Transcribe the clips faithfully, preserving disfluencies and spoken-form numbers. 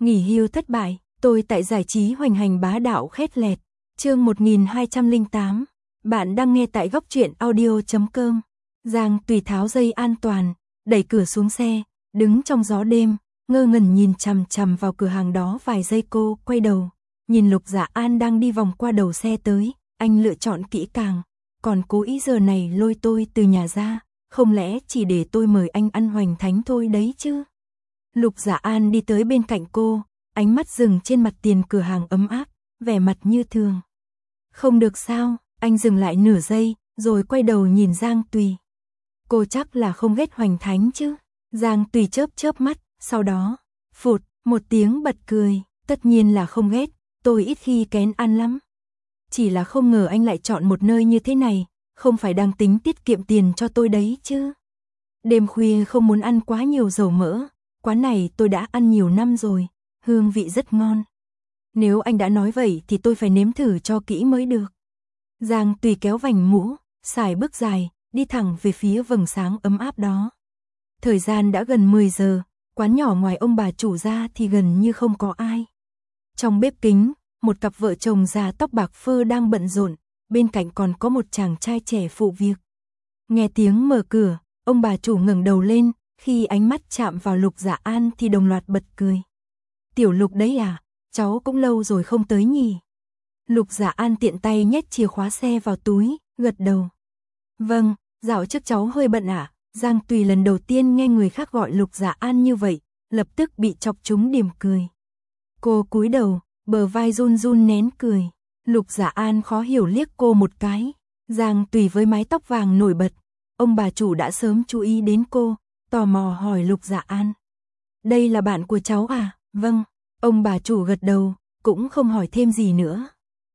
Nghỉ hưu thất bại, tôi tại giải trí hoành hành bá đạo khét lẹt. Chương một nghìn hai trăm lẻ tám. Bạn đang nghe tại góc truyện audio chấm com. Giang Tùy tháo dây an toàn, đẩy cửa xuống xe, đứng trong gió đêm, ngơ ngẩn nhìn chằm chằm vào cửa hàng đó vài giây. Cô quay đầu, nhìn Lục Dạ An đang đi vòng qua đầu xe tới, anh lựa chọn kỹ càng, còn cố ý giờ này lôi tôi từ nhà ra, không lẽ chỉ để tôi mời anh ăn hoành thánh thôi đấy chứ? Lục Dạ An đi tới bên cạnh cô, ánh mắt dừng trên mặt tiền cửa hàng ấm áp, vẻ mặt như thường. Không được sao? Anh dừng lại nửa giây, rồi quay đầu nhìn Giang Tùy. Cô chắc là không ghét hoành thánh chứ? Giang Tùy chớp chớp mắt, sau đó, phụt, một tiếng bật cười, tất nhiên là không ghét, tôi ít khi kén ăn lắm. Chỉ là không ngờ anh lại chọn một nơi như thế này, không phải đang tính tiết kiệm tiền cho tôi đấy chứ? Đêm khuya không muốn ăn quá nhiều dầu mỡ, quán này tôi đã ăn nhiều năm rồi, hương vị rất ngon. Nếu anh đã nói vậy thì tôi phải nếm thử cho kỹ mới được. Giang Tùy kéo vành mũ, xài bước dài, đi thẳng về phía vầng sáng ấm áp đó. Thời gian đã gần mười giờ, quán nhỏ ngoài ông bà chủ ra thì gần như không có ai. Trong bếp kính, một cặp vợ chồng già tóc bạc phơ đang bận rộn, bên cạnh còn có một chàng trai trẻ phụ việc. Nghe tiếng mở cửa, ông bà chủ ngẩng đầu lên, khi ánh mắt chạm vào Lục Dạ An thì đồng loạt bật cười. Tiểu Lục đấy à, cháu cũng lâu rồi không tới nhỉ? Lục Dạ An tiện tay nhét chìa khóa xe vào túi, gật đầu. Vâng, dạo trước cháu hơi bận ạ. À? Giang Tùy lần đầu tiên nghe người khác gọi Lục Dạ An như vậy, lập tức bị chọc trúng điểm cười. Cô cúi đầu, bờ vai run run nén cười. Lục Dạ An khó hiểu liếc cô một cái. Giang Tùy với mái tóc vàng nổi bật, ông bà chủ đã sớm chú ý đến cô, tò mò hỏi Lục Dạ An. Đây là bạn của cháu à? Vâng, ông bà chủ gật đầu, cũng không hỏi thêm gì nữa.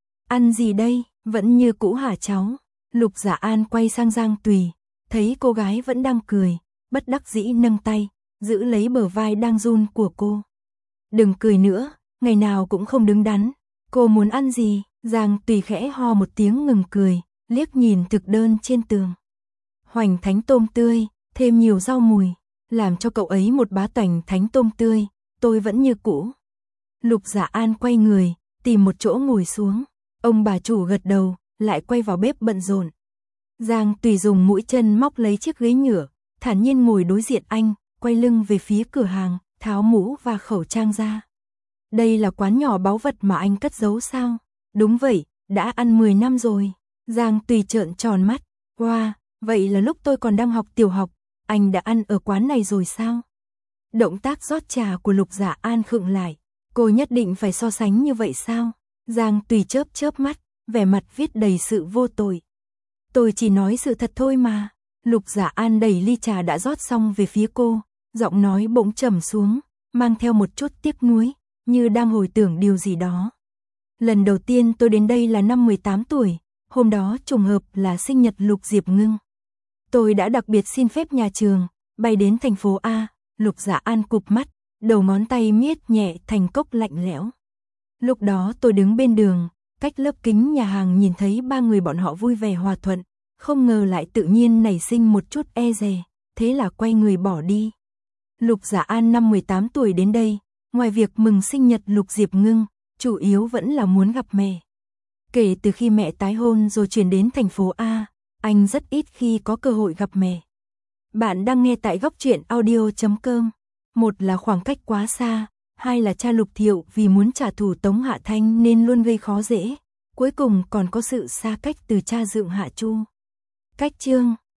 Ăn gì đây? Vẫn như cũ hả cháu? Lục Dạ An quay sang Giang Tùy, thấy cô gái vẫn đang cười, bất đắc dĩ nâng tay, giữ lấy bờ vai đang run của cô. Đừng cười nữa, ngày nào cũng không đứng đắn. Cô muốn ăn gì? Giang Tùy khẽ ho một tiếng ngừng cười, liếc nhìn thực đơn trên tường. Hoành thánh tôm tươi, thêm nhiều rau mùi, làm cho cậu ấy một bá toành thánh tôm tươi, tôi vẫn như cũ. Lục Dạ An quay người, tìm một chỗ ngồi xuống. Ông bà chủ gật đầu, lại quay vào bếp bận rộn. Giang Tùy dùng mũi chân móc lấy chiếc ghế nhựa, thản nhiên ngồi đối diện anh, quay lưng về phía cửa hàng, tháo mũ và khẩu trang ra. Đây là quán nhỏ báu vật mà anh cất giấu sao? Đúng vậy, đã ăn mười năm rồi. Giang Tùy trợn tròn mắt. Wow, vậy là lúc tôi còn đang học tiểu học, anh đã ăn ở quán này rồi sao? Động tác rót trà của Lục Dạ An khựng lại. Cô nhất định phải so sánh như vậy sao? Giang Tùy chớp chớp mắt, vẻ mặt viết đầy sự vô tội. Tôi chỉ nói sự thật thôi mà. Lục Dạ An đẩy ly trà đã rót xong về phía cô, giọng nói bỗng trầm xuống, mang theo một chút tiếc nuối, như đang hồi tưởng điều gì đó. Lần đầu tiên tôi đến đây là năm mười tám tuổi, hôm đó trùng hợp là sinh nhật Lục Diệp Ngưng. Tôi đã đặc biệt xin phép nhà trường, bay đến thành phố A. Lục Dạ An cụp mắt, đầu ngón tay miết nhẹ thành cốc lạnh lẽo. Lúc đó tôi đứng bên đường, cách lớp kính nhà hàng nhìn thấy ba người bọn họ vui vẻ hòa thuận, không ngờ lại tự nhiên nảy sinh một chút e dè, thế là quay người bỏ đi. Lục Dạ An năm mười tám tuổi đến đây, ngoài việc mừng sinh nhật Lục Diệp Ngưng, chủ yếu vẫn là muốn gặp mẹ. Kể từ khi mẹ tái hôn rồi chuyển đến thành phố A, anh rất ít khi có cơ hội gặp mẹ. Bạn đang nghe tại góc truyện audio chấm com. Một là khoảng cách quá xa, hai là cha Lục Thiệu vì muốn trả thù Tống Hạ Thanh nên luôn gây khó dễ, cuối cùng còn có sự xa cách từ cha Dượng Hạ Chu. Cách chương